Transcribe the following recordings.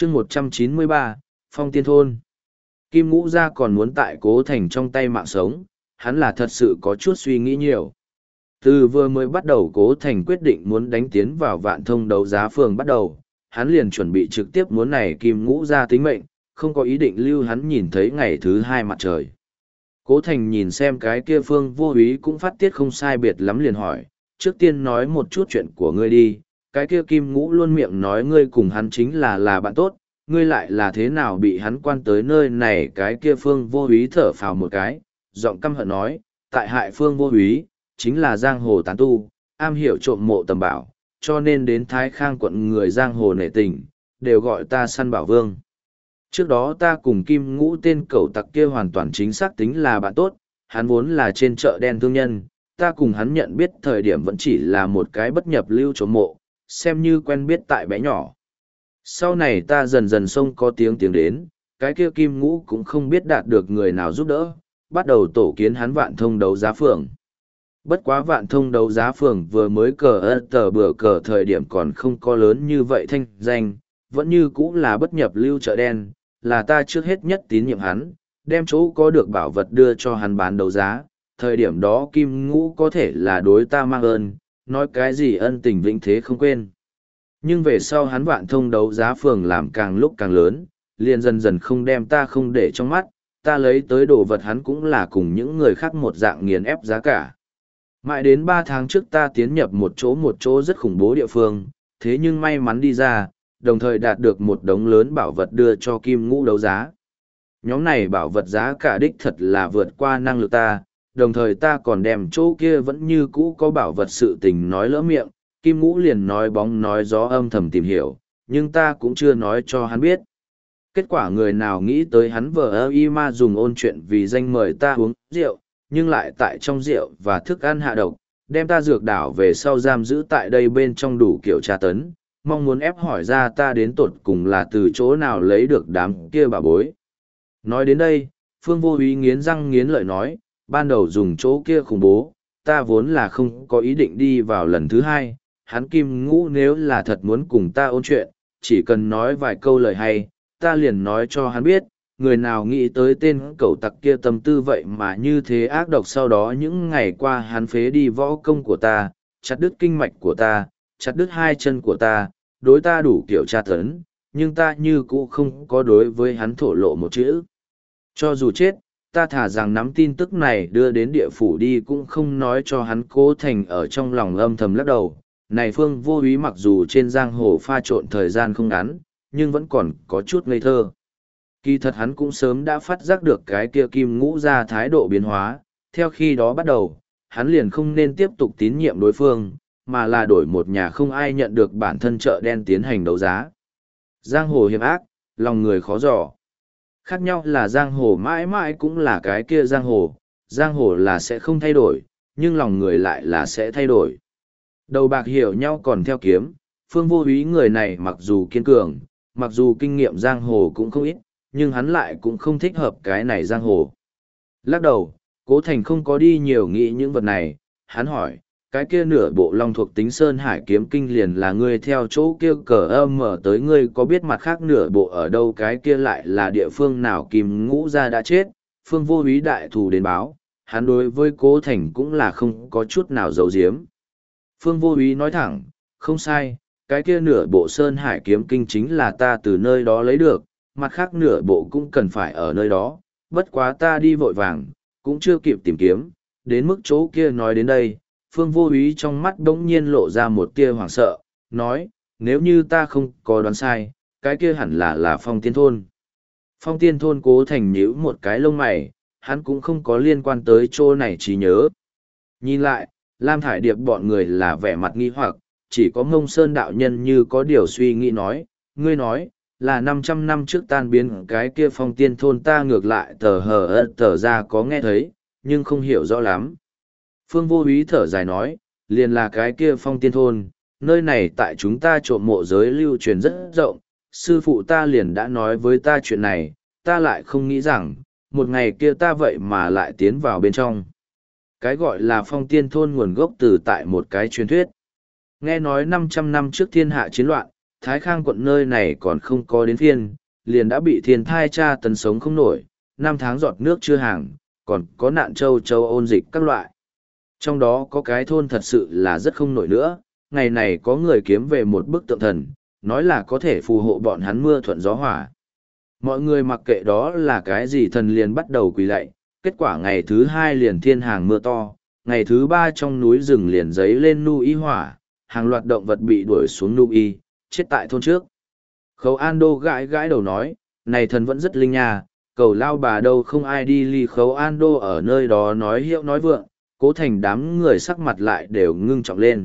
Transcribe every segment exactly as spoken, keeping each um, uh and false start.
chương một trăm chín mươi ba, Phong Tiên Thôn. Kim Ngũ Gia còn muốn tại Cố Thành trong tay mạng sống, hắn là thật sự có chút suy nghĩ nhiều. Từ vừa mới bắt đầu Cố Thành quyết định muốn đánh tiến vào Vạn Thông đấu giá phường bắt đầu, hắn liền chuẩn bị trực tiếp muốn này Kim Ngũ Gia tính mệnh, không có ý định lưu hắn nhìn thấy ngày thứ hai mặt trời. Cố Thành nhìn xem cái kia Phương Vô Úy cũng phát tiết không sai biệt lắm liền hỏi, trước tiên nói một chút chuyện của ngươi đi, cái kia Kim Ngũ luôn miệng nói ngươi cùng hắn chính là là bạn tốt, ngươi lại là thế nào bị hắn quan tới nơi này. Cái kia Phương Vô Úy thở phào một cái, giọng căm hận nói, tại hại Phương Vô Úy, chính là giang hồ tán tu, am hiểu trộm mộ tầm bảo, cho nên đến Thái Khang quận người giang hồ nể tình, đều gọi ta săn bảo vương. Trước đó ta cùng Kim Ngũ tên cẩu tặc kia hoàn toàn chính xác tính là bạn tốt, hắn vốn là trên chợ đen thương nhân, ta cùng hắn nhận biết thời điểm vẫn chỉ là một cái bất nhập lưu trộm mộ, xem như quen biết tại bé nhỏ. Sau này ta dần dần xông có tiếng tiếng đến, cái kia Kim Ngũ cũng không biết đạt được người nào giúp đỡ, bắt đầu tổ kiến hắn Vạn Thông đấu giá phường. Bất quá Vạn Thông đấu giá phường vừa mới cờ ơ tờ bừa cờ thời điểm còn không có lớn như vậy thanh danh, vẫn như cũ là bất nhập lưu chợ đen, là ta trước hết nhất tín nhiệm hắn, đem chỗ có được bảo vật đưa cho hắn bán đấu giá, thời điểm đó Kim Ngũ có thể là đối ta mang ơn, nói cái gì ân tình vĩnh thế không quên. Nhưng về sau hắn Vạn Thông đấu giá phường làm càng lúc càng lớn, liền dần dần không đem ta không để trong mắt, ta lấy tới đồ vật hắn cũng là cùng những người khác một dạng nghiền ép giá cả. Mãi đến ba tháng trước ta tiến nhập một chỗ một chỗ rất khủng bố địa phương, thế nhưng may mắn đi ra, đồng thời đạt được một đống lớn bảo vật đưa cho Kim Ngũ đấu giá. Nhóm này bảo vật giá cả đích thật là vượt qua năng lực ta, đồng thời ta còn đem chỗ kia vẫn như cũ có bảo vật sự tình nói lỡ miệng, Kim Ngũ liền nói bóng nói gió âm thầm tìm hiểu, nhưng ta cũng chưa nói cho hắn biết. Kết quả người nào nghĩ tới hắn vờ ơ y ma dùng ôn chuyện vì danh mời ta uống rượu, nhưng lại tại trong rượu và thức ăn hạ độc, đem ta dược đảo về sau giam giữ tại đây bên trong đủ kiểu tra tấn, mong muốn ép hỏi ra ta đến tột cùng là từ chỗ nào lấy được đám kia bà bối. Nói đến đây, Phương Vô Úy nghiến răng nghiến lợi nói, ban đầu dùng chỗ kia khủng bố, ta vốn là không có ý định đi vào lần thứ hai, hắn Kim Ngũ nếu là thật muốn cùng ta ôn chuyện, chỉ cần nói vài câu lời hay, ta liền nói cho hắn biết, người nào nghĩ tới tên cẩu tặc kia tâm tư vậy mà như thế ác độc. Sau đó những ngày qua hắn phế đi võ công của ta, chặt đứt kinh mạch của ta, chặt đứt hai chân của ta, đối ta đủ kiểu tra tấn, nhưng ta như cũ không có đối với hắn thổ lộ một chữ. Cho dù chết, ta thả rằng nắm tin tức này đưa đến địa phủ đi cũng không nói cho hắn. Cố Thành ở trong lòng âm thầm lắc đầu, này Phương Vô Úy mặc dù trên giang hồ pha trộn thời gian không ngắn, nhưng vẫn còn có chút ngây thơ. Kỳ thật hắn cũng sớm đã phát giác được cái kia Kim Ngũ ra thái độ biến hóa, theo khi đó bắt đầu, hắn liền không nên tiếp tục tín nhiệm đối phương, mà là đổi một nhà không ai nhận được bản thân chợ đen tiến hành đấu giá. Giang hồ hiểm ác, lòng người khó dò. Khác nhau là giang hồ mãi mãi cũng là cái kia giang hồ, giang hồ là sẽ không thay đổi, nhưng lòng người lại là sẽ thay đổi. Đầu bạc hiểu nhau còn theo kiếm, Phương Vô Úy người này mặc dù kiên cường, mặc dù kinh nghiệm giang hồ cũng không ít, nhưng hắn lại cũng không thích hợp cái này giang hồ. Lắc đầu, Cố Thành không có đi nhiều nghĩ những vật này, hắn hỏi, cái kia nửa bộ long thuộc tính Sơn Hải kiếm kinh liền là ngươi theo chỗ kia cờ âm mở tới, ngươi có biết mặt khác nửa bộ ở đâu, cái kia lại là địa phương nào? Kim Ngũ ra đã chết, Phương Vô Úy đại thù đến báo, hắn đối với Cố Thành cũng là không có chút nào giấu giếm. Phương Vô Úy nói thẳng, không sai, cái kia nửa bộ Sơn Hải kiếm kinh chính là ta từ nơi đó lấy được, mặt khác nửa bộ cũng cần phải ở nơi đó, bất quá ta đi vội vàng, cũng chưa kịp tìm kiếm, đến mức chỗ kia. Nói đến đây, Phương Vô Úy trong mắt bỗng nhiên lộ ra một tia hoảng sợ, nói, nếu như ta không có đoán sai, cái kia hẳn là là Phong Tiên Thôn. Phong Tiên Thôn. Cố Thành nhíu một cái lông mày, hắn cũng không có liên quan tới chỗ này trí nhớ. Nhìn lại, Lam Thải Điệp bọn người là vẻ mặt nghi hoặc, chỉ có Ngông Sơn đạo nhân như có điều suy nghĩ nói, ngươi nói, là năm trăm năm trước tan biến cái kia Phong Tiên Thôn. Ta ngược lại tờ hờ ơ tờ ra có nghe thấy, nhưng không hiểu rõ lắm. Phương Vô Úy thở dài nói, liền là cái kia Phong Tiên Thôn, nơi này tại chúng ta trộm mộ giới lưu truyền rất rộng, sư phụ ta liền đã nói với ta chuyện này, ta lại không nghĩ rằng, một ngày kia ta vậy mà lại tiến vào bên trong. Cái gọi là Phong Tiên Thôn nguồn gốc từ tại một cái truyền thuyết. Nghe nói năm trăm năm trước thiên hạ chiến loạn, Thái Khang quận nơi này còn không có đến phiên, liền đã bị thiên thai tra tấn sống không nổi, năm tháng giọt nước chưa hàng, còn có nạn châu châu ôn dịch các loại. Trong đó có cái thôn thật sự là rất không nổi nữa, ngày này có người kiếm về một bức tượng thần, nói là có thể phù hộ bọn hắn mưa thuận gió hỏa. Mọi người mặc kệ đó là cái gì thần liền bắt đầu quỳ lạy, kết quả ngày thứ hai liền thiên hàng mưa to, ngày thứ ba trong núi rừng liền giấy lên nu y hỏa, hàng loạt động vật bị đuổi xuống nu y, chết tại thôn trước. Khấu An Đô gãi gãi đầu nói, này thần vẫn rất linh nha, cầu lao bà đâu không ai đi ly Khấu An Đô ở nơi đó nói hiệu nói vượng, Cố Thành đám người sắc mặt lại đều ngưng trọng lên.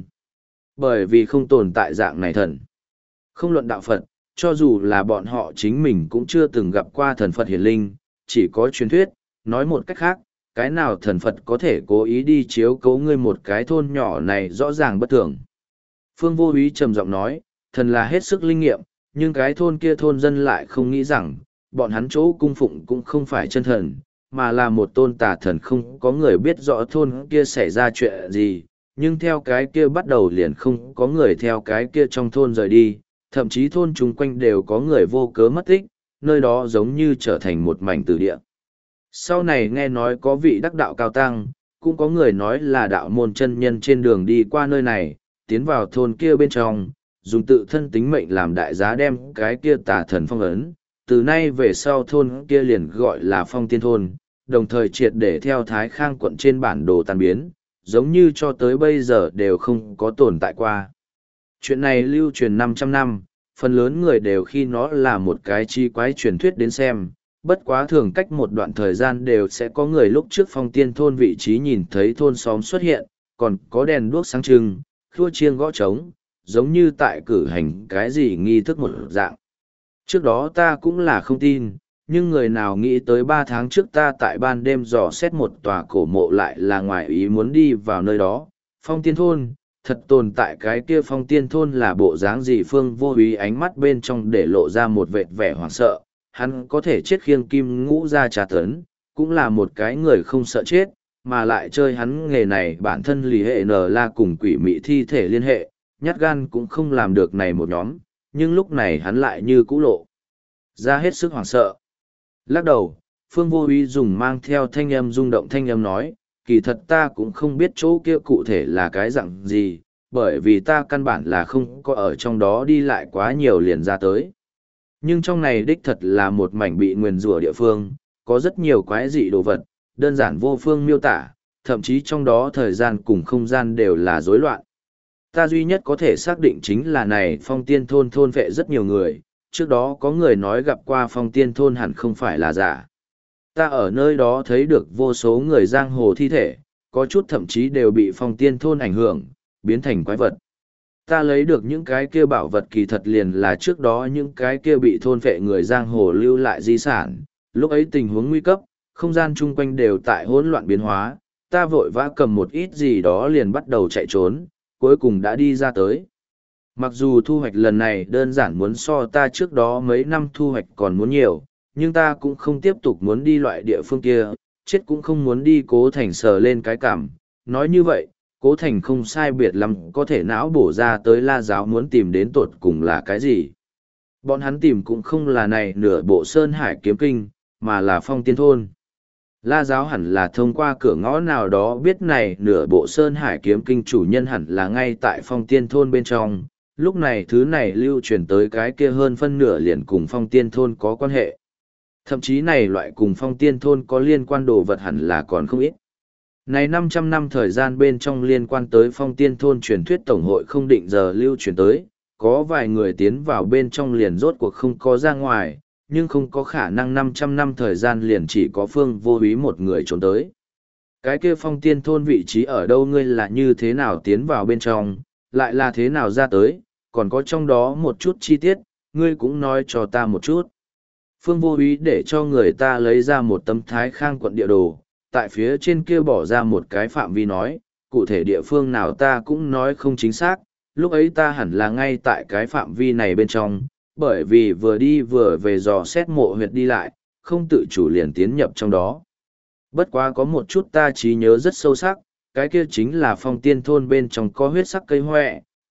Bởi vì không tồn tại dạng này thần. Không luận đạo Phật, cho dù là bọn họ chính mình cũng chưa từng gặp qua thần Phật hiển linh, chỉ có truyền thuyết, nói một cách khác, cái nào thần Phật có thể cố ý đi chiếu cố ngươi một cái thôn nhỏ này rõ ràng bất thường. Phương Vô Úy trầm giọng nói, thần là hết sức linh nghiệm, nhưng cái thôn kia thôn dân lại không nghĩ rằng, bọn hắn chỗ cung phụng cũng không phải chân thần, mà là một tôn tà thần không có người biết rõ thôn kia xảy ra chuyện gì, nhưng theo cái kia bắt đầu liền không có người theo cái kia trong thôn rời đi, thậm chí thôn chung quanh đều có người vô cớ mất tích, nơi đó giống như trở thành một mảnh tử địa. Sau này nghe nói có vị đắc đạo cao tăng, cũng có người nói là đạo môn chân nhân trên đường đi qua nơi này, tiến vào thôn kia bên trong, dùng tự thân tính mệnh làm đại giá đem cái kia tà thần phong ấn. Từ nay về sau thôn kia liền gọi là Phong Tiên Thôn, đồng thời triệt để theo Thái Khang quận trên bản đồ tan biến, giống như cho tới bây giờ đều không có tồn tại qua. Chuyện này lưu truyền năm trăm năm, phần lớn người đều khi nó là một cái chi quái truyền thuyết đến xem, bất quá thường cách một đoạn thời gian đều sẽ có người lúc trước Phong Tiên Thôn vị trí nhìn thấy thôn xóm xuất hiện, còn có đèn đuốc sáng trưng, khua chiêng gõ trống, giống như tại cử hành cái gì nghi thức một dạng. Trước đó ta cũng là không tin, nhưng người nào nghĩ tới ba tháng trước ta tại ban đêm dò xét một tòa cổ mộ lại là ngoài ý muốn đi vào nơi đó. Phong Tiên Thôn, thật tồn tại cái kia Phong Tiên Thôn là bộ dáng gì? Phương Vô Úy ánh mắt bên trong để lộ ra một vệt vẻ hoảng sợ, hắn có thể chết khiêng kim ngũ ra trà tấn, cũng là một cái người không sợ chết, mà lại chơi hắn nghề này bản thân lì hệ nờ la cùng quỷ mị thi thể liên hệ, nhát gan cũng không làm được này một nhóm, nhưng lúc này hắn lại như cũ lộ ra hết sức hoảng sợ. Lắc đầu, Phương Vô Úy dùng mang theo thanh âm rung động thanh âm nói, kỳ thật ta cũng không biết chỗ kia cụ thể là cái dạng gì, bởi vì ta căn bản là không có ở trong đó đi lại quá nhiều liền ra tới. Nhưng trong này đích thật là một mảnh bị nguyền rủa địa phương, có rất nhiều quái dị đồ vật, đơn giản vô phương miêu tả, thậm chí trong đó thời gian cùng không gian đều là rối loạn. Ta duy nhất có thể xác định chính là này Phong Tiên Thôn thôn vệ rất nhiều người, trước đó có người nói gặp qua Phong Tiên Thôn hẳn không phải là giả. Ta ở nơi đó thấy được vô số người giang hồ thi thể, có chút thậm chí đều bị Phong Tiên Thôn ảnh hưởng, biến thành quái vật. Ta lấy được những cái kia bảo vật kỳ thật liền là trước đó những cái kia bị thôn vệ người giang hồ lưu lại di sản, lúc ấy tình huống nguy cấp, không gian chung quanh đều tại hỗn loạn biến hóa, ta vội vã cầm một ít gì đó liền bắt đầu chạy trốn, cuối cùng đã đi ra tới. Mặc dù thu hoạch lần này đơn giản muốn so ta trước đó mấy năm thu hoạch còn muốn nhiều, nhưng ta cũng không tiếp tục muốn đi loại địa phương kia, chết cũng không muốn đi Cố Thành sờ lên cái cảm. Nói như vậy, Cố Thành không sai biệt lắm có thể não bổ ra tới La Giáo muốn tìm đến tột cùng là cái gì. Bọn hắn tìm cũng không là này nửa bộ Sơn Hải Kiếm Kinh, mà là Phong Tiên Thôn. La Giáo hẳn là thông qua cửa ngõ nào đó biết này nửa bộ Sơn Hải Kiếm Kinh chủ nhân hẳn là ngay tại Phong Tiên Thôn bên trong, lúc này thứ này lưu truyền tới cái kia hơn phân nửa liền cùng Phong Tiên Thôn có quan hệ. Thậm chí này loại cùng Phong Tiên Thôn có liên quan đồ vật hẳn là còn không ít. Này năm trăm năm thời gian bên trong liên quan tới Phong Tiên Thôn truyền thuyết tổng hội không định giờ lưu truyền tới, có vài người tiến vào bên trong liền rốt cuộc không có ra ngoài, nhưng không có khả năng năm trăm năm thời gian liền chỉ có Phương Vô Úy một người trốn tới. Cái kia Phong Tiên Thôn vị trí ở đâu, ngươi là như thế nào tiến vào bên trong, lại là thế nào ra tới, còn có trong đó một chút chi tiết, ngươi cũng nói cho ta một chút. Phương Vô Úy để cho người ta lấy ra một tấm Thái Khang quận địa đồ, tại phía trên kia bỏ ra một cái phạm vi nói, cụ thể địa phương nào ta cũng nói không chính xác, lúc ấy ta hẳn là ngay tại cái phạm vi này bên trong, bởi vì vừa đi vừa về dò xét mộ huyệt đi lại, không tự chủ liền tiến nhập trong đó. Bất quá có một chút ta trí nhớ rất sâu sắc, cái kia chính là Phong Tiên Thôn bên trong có huyết sắc cây hoẹ,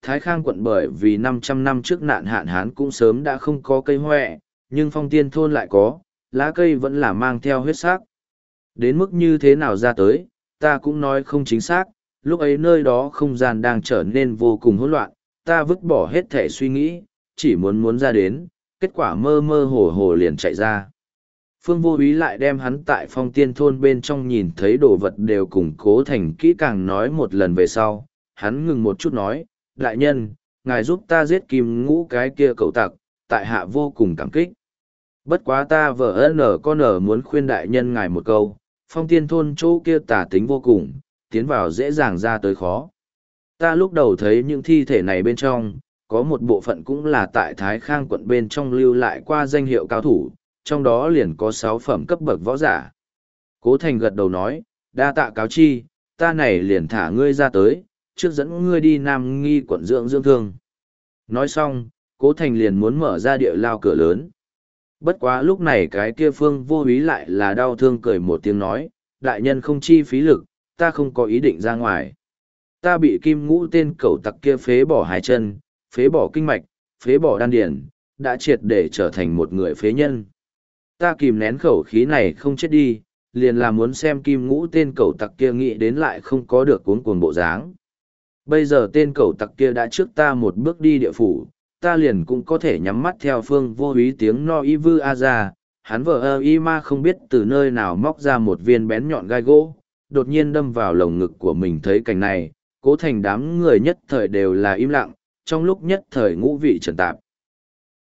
Thái Khang quận bởi vì năm trăm năm trước nạn hạn hán cũng sớm đã không có cây hoẹ, nhưng Phong Tiên thôn lại có, lá cây vẫn là mang theo huyết sắc. Đến mức như thế nào ra tới, ta cũng nói không chính xác, lúc ấy nơi đó không gian đang trở nên vô cùng hỗn loạn, ta vứt bỏ hết thể suy nghĩ, chỉ muốn muốn ra đến, kết quả mơ mơ hồ hồ liền chạy ra. Phương Vô Úy lại đem hắn tại Phong Tiên thôn bên trong nhìn thấy đồ vật đều củng cố thành kỹ càng nói một lần về sau, hắn ngừng một chút nói, đại nhân, ngài giúp ta giết Kim Ngũ cái kia cậu tặc, tại hạ vô cùng cảm kích. Bất quá ta vợ nở con nở muốn khuyên đại nhân ngài một câu, Phong Tiên thôn chỗ kia tà tính vô cùng, tiến vào dễ dàng ra tới khó. Ta lúc đầu thấy những thi thể này bên trong, có một bộ phận cũng là tại Thái Khang quận bên trong lưu lại qua danh hiệu cao thủ, trong đó liền có sáu phẩm cấp bậc võ giả. Cố Thành gật đầu nói, đa tạ cáo chi, ta này liền thả ngươi ra tới, trước dẫn ngươi đi Nam Nghi quận dưỡng dưỡng thương. Nói xong, Cố Thành liền muốn mở ra địa lao cửa lớn. Bất quá lúc này cái kia Phương Vô Úy lại là đau thương cười một tiếng nói, đại nhân không chi phí lực, ta không có ý định ra ngoài. Ta bị Kim Ngũ tên cẩu tặc kia phế bỏ hai chân, phế bỏ kinh mạch, phế bỏ đan điền, đã triệt để trở thành một người phế nhân. Ta kìm nén khẩu khí này không chết đi, liền là muốn xem Kim Ngũ tên cẩu tặc kia nghĩ đến lại không có được cuống cuồng bộ dáng. Bây giờ tên cẩu tặc kia đã trước ta một bước đi địa phủ, ta liền cũng có thể nhắm mắt theo Phương Vô Úy tiếng no y vư a ra, hắn vợ ơ y ma không biết từ nơi nào móc ra một viên bén nhọn gai gỗ, đột nhiên đâm vào lồng ngực của mình. Thấy cảnh này, Cố Thành đám người nhất thời đều là im lặng, trong lúc nhất thời ngũ vị trần tạp.